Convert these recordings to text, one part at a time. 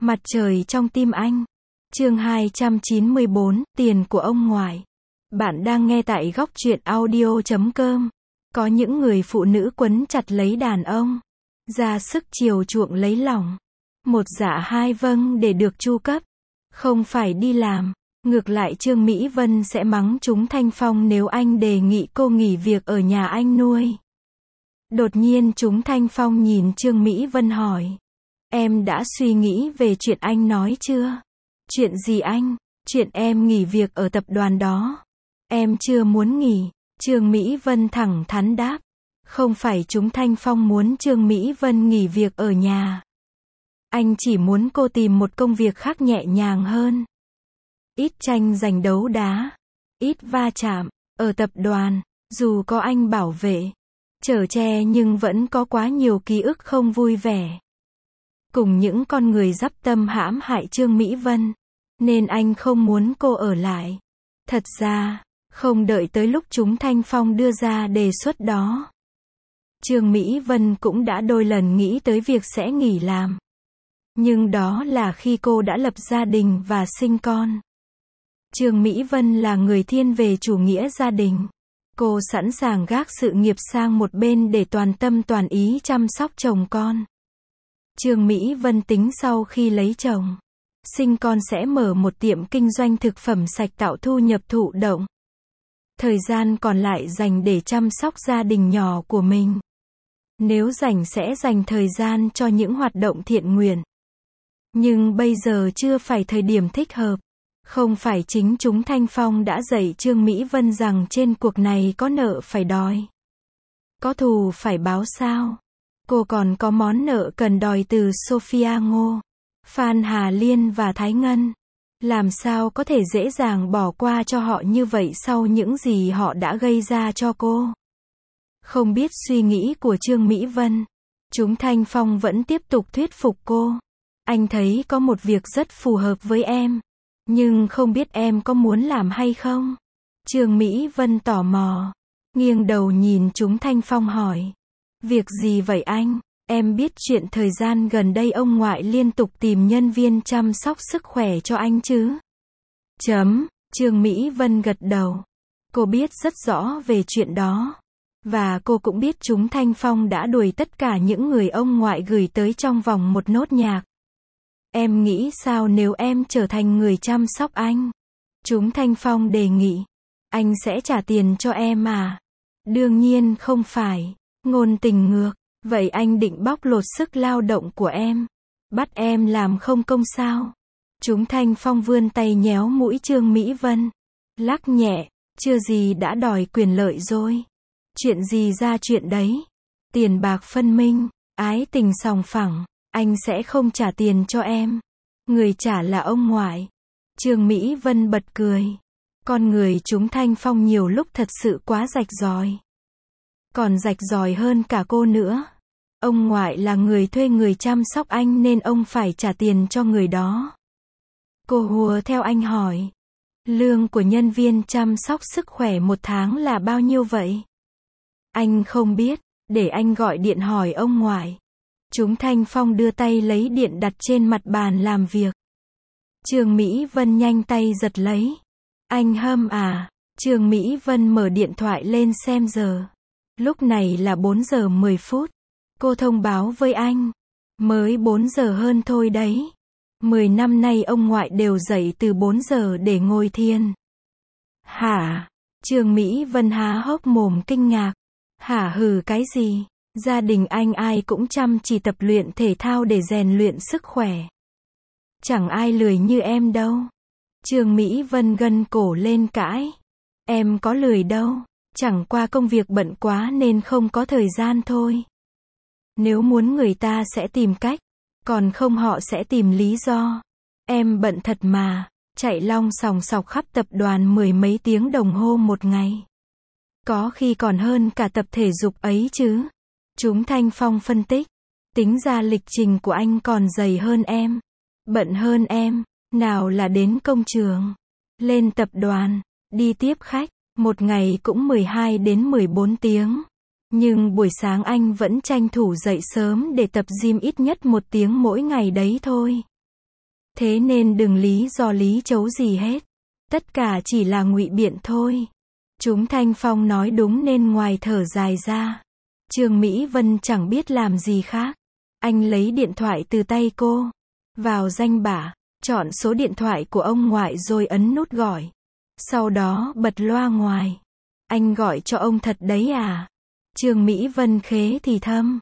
Mặt trời trong tim anh. Chương 294, tiền của ông ngoại. Bạn đang nghe tại góc truyện audio.com. Có những người phụ nữ quấn chặt lấy đàn ông, ra sức chiều chuộng lấy lòng. Một dạ hai vâng để được chu cấp. Không phải đi làm. Ngược lại Trương Mỹ Vân sẽ mắng chúng Thanh Phong nếu anh đề nghị cô nghỉ việc ở nhà anh nuôi. Đột nhiên chúng Thanh Phong nhìn Trương Mỹ Vân hỏi. Em đã suy nghĩ về chuyện anh nói chưa? Chuyện gì anh? Chuyện em nghỉ việc ở tập đoàn đó. Em chưa muốn nghỉ. Trương Mỹ Vân thẳng thắn đáp. Không phải chúng Thanh Phong muốn Trương Mỹ Vân nghỉ việc ở nhà. Anh chỉ muốn cô tìm một công việc khác nhẹ nhàng hơn. Ít tranh giành đấu đá. Ít va chạm. Ở tập đoàn, dù có anh bảo vệ, chở che nhưng vẫn có quá nhiều ký ức không vui vẻ. Cùng những con người dắp tâm hãm hại Trương Mỹ Vân. Nên anh không muốn cô ở lại. Thật ra, không đợi tới lúc chúng Thanh Phong đưa ra đề xuất đó. Trương Mỹ Vân cũng đã đôi lần nghĩ tới việc sẽ nghỉ làm. Nhưng đó là khi cô đã lập gia đình và sinh con. Trương Mỹ Vân là người thiên về chủ nghĩa gia đình. Cô sẵn sàng gác sự nghiệp sang một bên để toàn tâm toàn ý chăm sóc chồng con. Trương Mỹ Vân tính sau khi lấy chồng, sinh con sẽ mở một tiệm kinh doanh thực phẩm sạch tạo thu nhập thụ động. Thời gian còn lại dành để chăm sóc gia đình nhỏ của mình. Nếu rảnh sẽ dành thời gian cho những hoạt động thiện nguyện. Nhưng bây giờ chưa phải thời điểm thích hợp. Không phải chính chúng Thanh Phong đã dạy Trương Mỹ Vân rằng trên cuộc này có nợ phải đòi, có thù phải báo sao? Cô còn có món nợ cần đòi từ Sophia Ngô, Phan Hà Liên và Thái Ngân. Làm sao có thể dễ dàng bỏ qua cho họ như vậy sau những gì họ đã gây ra cho cô? Không biết suy nghĩ của Trương Mỹ Vân, chúng Thanh Phong vẫn tiếp tục thuyết phục cô. Anh thấy có một việc rất phù hợp với em. Nhưng không biết em có muốn làm hay không? Trương Mỹ Vân tò mò, nghiêng đầu nhìn chúng Thanh Phong hỏi. Việc gì vậy anh? Em biết chuyện thời gian gần đây ông ngoại liên tục tìm nhân viên chăm sóc sức khỏe cho anh chứ? Trương Mỹ Vân gật đầu. Cô biết rất rõ về chuyện đó. Và cô cũng biết chúng Thanh Phong đã đuổi tất cả những người ông ngoại gửi tới trong vòng một nốt nhạc. Em nghĩ sao nếu em trở thành người chăm sóc anh? Chúng Thanh Phong đề nghị. Anh sẽ trả tiền cho em à? Đương nhiên không phải. Ngôn tình ngược. Vậy anh định bóc lột sức lao động của em? Bắt em làm không công sao? Chúng Thanh Phong vươn tay nhéo mũi Trương Mỹ Vân. Lắc nhẹ. Chưa gì đã đòi quyền lợi rồi. Chuyện gì ra chuyện đấy. Tiền bạc phân minh. Ái tình sòng phẳng. Anh sẽ không trả tiền cho em. Người trả là ông ngoại. Trương Mỹ Vân bật cười. Con người chúng Thanh Phong nhiều lúc thật sự quá rạch ròi. Còn rạch ròi hơn cả cô nữa. Ông ngoại là người thuê người chăm sóc anh nên ông phải trả tiền cho người đó. Cô hùa theo anh hỏi. Lương của nhân viên chăm sóc sức khỏe một tháng là bao nhiêu vậy? Anh không biết. Để anh gọi điện hỏi ông ngoại. Chúng Thanh Phong đưa tay lấy điện đặt trên mặt bàn làm việc. Trương Mỹ Vân nhanh tay giật lấy. Anh hâm à? Trương Mỹ Vân mở điện thoại lên xem giờ. Lúc này là 4 giờ 10 phút. Cô thông báo với anh. Mới 4 giờ hơn thôi đấy. 10 năm nay ông ngoại đều dậy từ 4 giờ để ngồi thiền. Hả? Trương Mỹ Vân há hốc mồm kinh ngạc. Hả hừ cái gì? Gia đình anh ai cũng chăm chỉ tập luyện thể thao để rèn luyện sức khỏe. Chẳng ai lười như em đâu. Trương Mỹ Vân gân cổ lên cãi. Em có lười đâu. Chẳng qua công việc bận quá nên không có thời gian thôi. Nếu muốn người ta sẽ tìm cách. Còn không họ sẽ tìm lý do. Em bận thật mà. Chạy long sòng sọc khắp tập đoàn 10 mấy tiếng đồng hồ một ngày. Có khi còn hơn cả tập thể dục ấy chứ. Chúng Thanh Phong phân tích. Tính ra lịch trình của anh còn dày hơn em. Bận hơn em. Nào là đến công trường. Lên tập đoàn. Đi tiếp khách. Một ngày cũng 12 đến 14 tiếng. Nhưng buổi sáng anh vẫn tranh thủ dậy sớm để tập gym ít nhất 1 tiếng mỗi ngày đấy thôi. Thế nên đừng lý do lý chấu gì hết. Tất cả chỉ là ngụy biện thôi. Chúng Thanh Phong nói đúng nên ngoài thở dài ra. Trương Mỹ Vân chẳng biết làm gì khác. Anh lấy điện thoại từ tay cô. Vào danh bạ, chọn số điện thoại của ông ngoại rồi ấn nút gọi. Sau đó bật loa ngoài. Anh gọi cho ông thật đấy à? Trương Mỹ Vân khế thì thầm.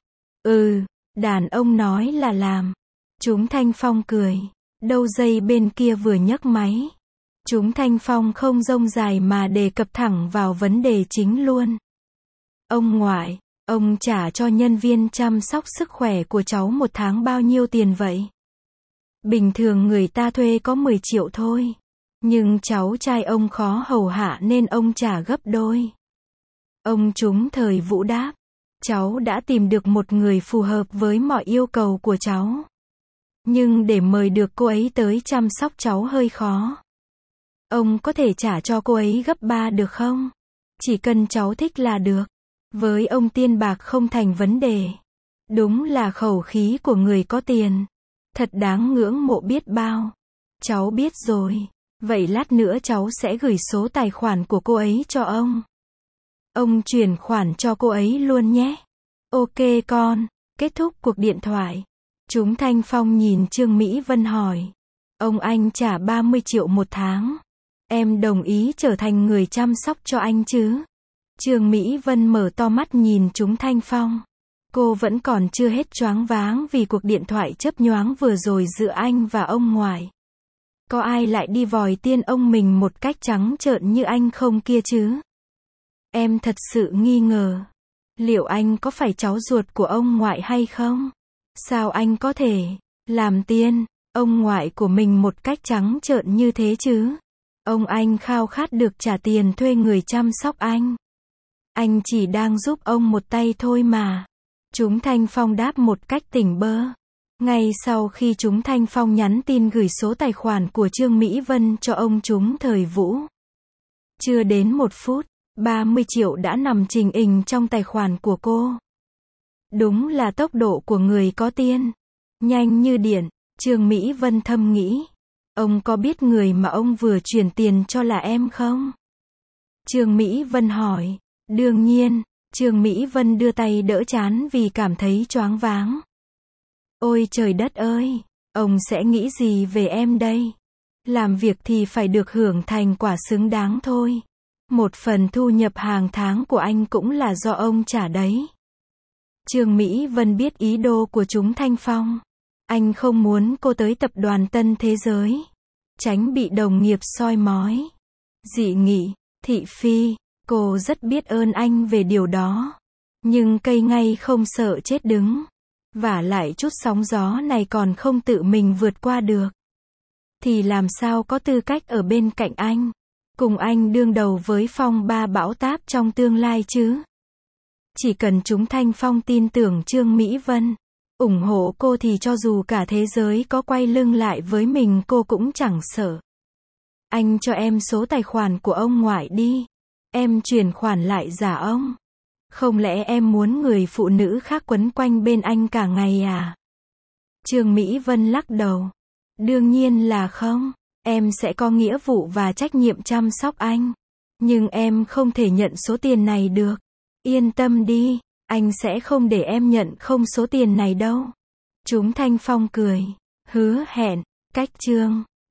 Đàn ông nói là làm. Chúng Thanh Phong cười. Đâu dây bên kia vừa nhấc máy. Chúng Thanh Phong không rông dài mà đề cập thẳng vào vấn đề chính luôn. Ông ngoại, ông trả cho nhân viên chăm sóc sức khỏe của cháu một tháng bao nhiêu tiền vậy? Bình thường người ta thuê có 10 triệu thôi. Nhưng cháu trai ông khó hầu hạ nên ông trả gấp đôi. Ông Chúng Thời Vũ đáp. Cháu đã tìm được một người phù hợp với mọi yêu cầu của cháu. Nhưng để mời được cô ấy tới chăm sóc cháu hơi khó. Ông có thể trả cho cô ấy gấp 3 được không? Chỉ cần cháu thích là được. Với ông tiền bạc không thành vấn đề. Đúng là khẩu khí của người có tiền. Thật đáng ngưỡng mộ biết bao. Cháu biết rồi. Vậy lát nữa cháu sẽ gửi số tài khoản của cô ấy cho ông. Ông chuyển khoản cho cô ấy luôn nhé. Ok con. Kết thúc cuộc điện thoại. Chúng Thanh Phong nhìn Trương Mỹ Vân hỏi. Ông anh trả 30 triệu một tháng. Em đồng ý trở thành người chăm sóc cho anh chứ? Trương Mỹ Vân mở to mắt nhìn chúng Thanh Phong. Cô vẫn còn chưa hết choáng váng vì cuộc điện thoại chớp nhoáng vừa rồi giữa anh và ông ngoại. Có ai lại đi vòi tiên ông mình một cách trắng trợn như anh không kia chứ? Em thật sự nghi ngờ. Liệu anh có phải cháu ruột của ông ngoại hay không? Sao anh có thể làm tiên ông ngoại của mình một cách trắng trợn như thế chứ? Ông anh khao khát được trả tiền thuê người chăm sóc anh. Anh chỉ đang giúp ông một tay thôi mà. Chúng Thanh Phong đáp một cách tỉnh bơ. Ngay sau khi chúng Thanh Phong nhắn tin gửi số tài khoản của Trương Mỹ Vân cho ông Chúng Thời Vũ. Chưa đến 1 phút, 30 triệu đã nằm trình hình trong tài khoản của cô. Đúng là tốc độ của người có tiền. Nhanh như điện, Trương Mỹ Vân thầm nghĩ. Ông có biết người mà ông vừa chuyển tiền cho là em không? Trương Mỹ Vân hỏi. Đương nhiên, Trương Mỹ Vân đưa tay đỡ trán vì cảm thấy choáng váng. Ôi trời đất ơi, ông sẽ nghĩ gì về em đây? Làm việc thì phải được hưởng thành quả xứng đáng thôi. Một phần thu nhập hàng tháng của anh cũng là do ông trả đấy. Trương Mỹ Vân biết ý đồ của chúng Thanh Phong. Anh không muốn cô tới tập đoàn Tân Thế Giới. Tránh bị đồng nghiệp soi mói. Dị nghị, thị phi. Cô rất biết ơn anh về điều đó. Nhưng cây ngay không sợ chết đứng. Vả lại chút sóng gió này còn không tự mình vượt qua được. Thì làm sao có tư cách ở bên cạnh anh. Cùng anh đương đầu với phong ba bão táp trong tương lai chứ. Chỉ cần chúng Thanh Phong tin tưởng Trương Mỹ Vân. ủng hộ cô thì cho dù cả thế giới có quay lưng lại với mình cô cũng chẳng sợ. Anh cho em số tài khoản của ông ngoại đi. Em chuyển khoản lại giả ông. Không lẽ em muốn người phụ nữ khác quấn quanh bên anh cả ngày à? Trương Mỹ Vân lắc đầu. Đương nhiên là không. Em sẽ có nghĩa vụ và trách nhiệm chăm sóc anh. Nhưng em không thể nhận số tiền này được. Yên tâm đi, anh sẽ không để em nhận không số tiền này đâu. Chúng Thanh Phong cười. Hứa hẹn. Cách chương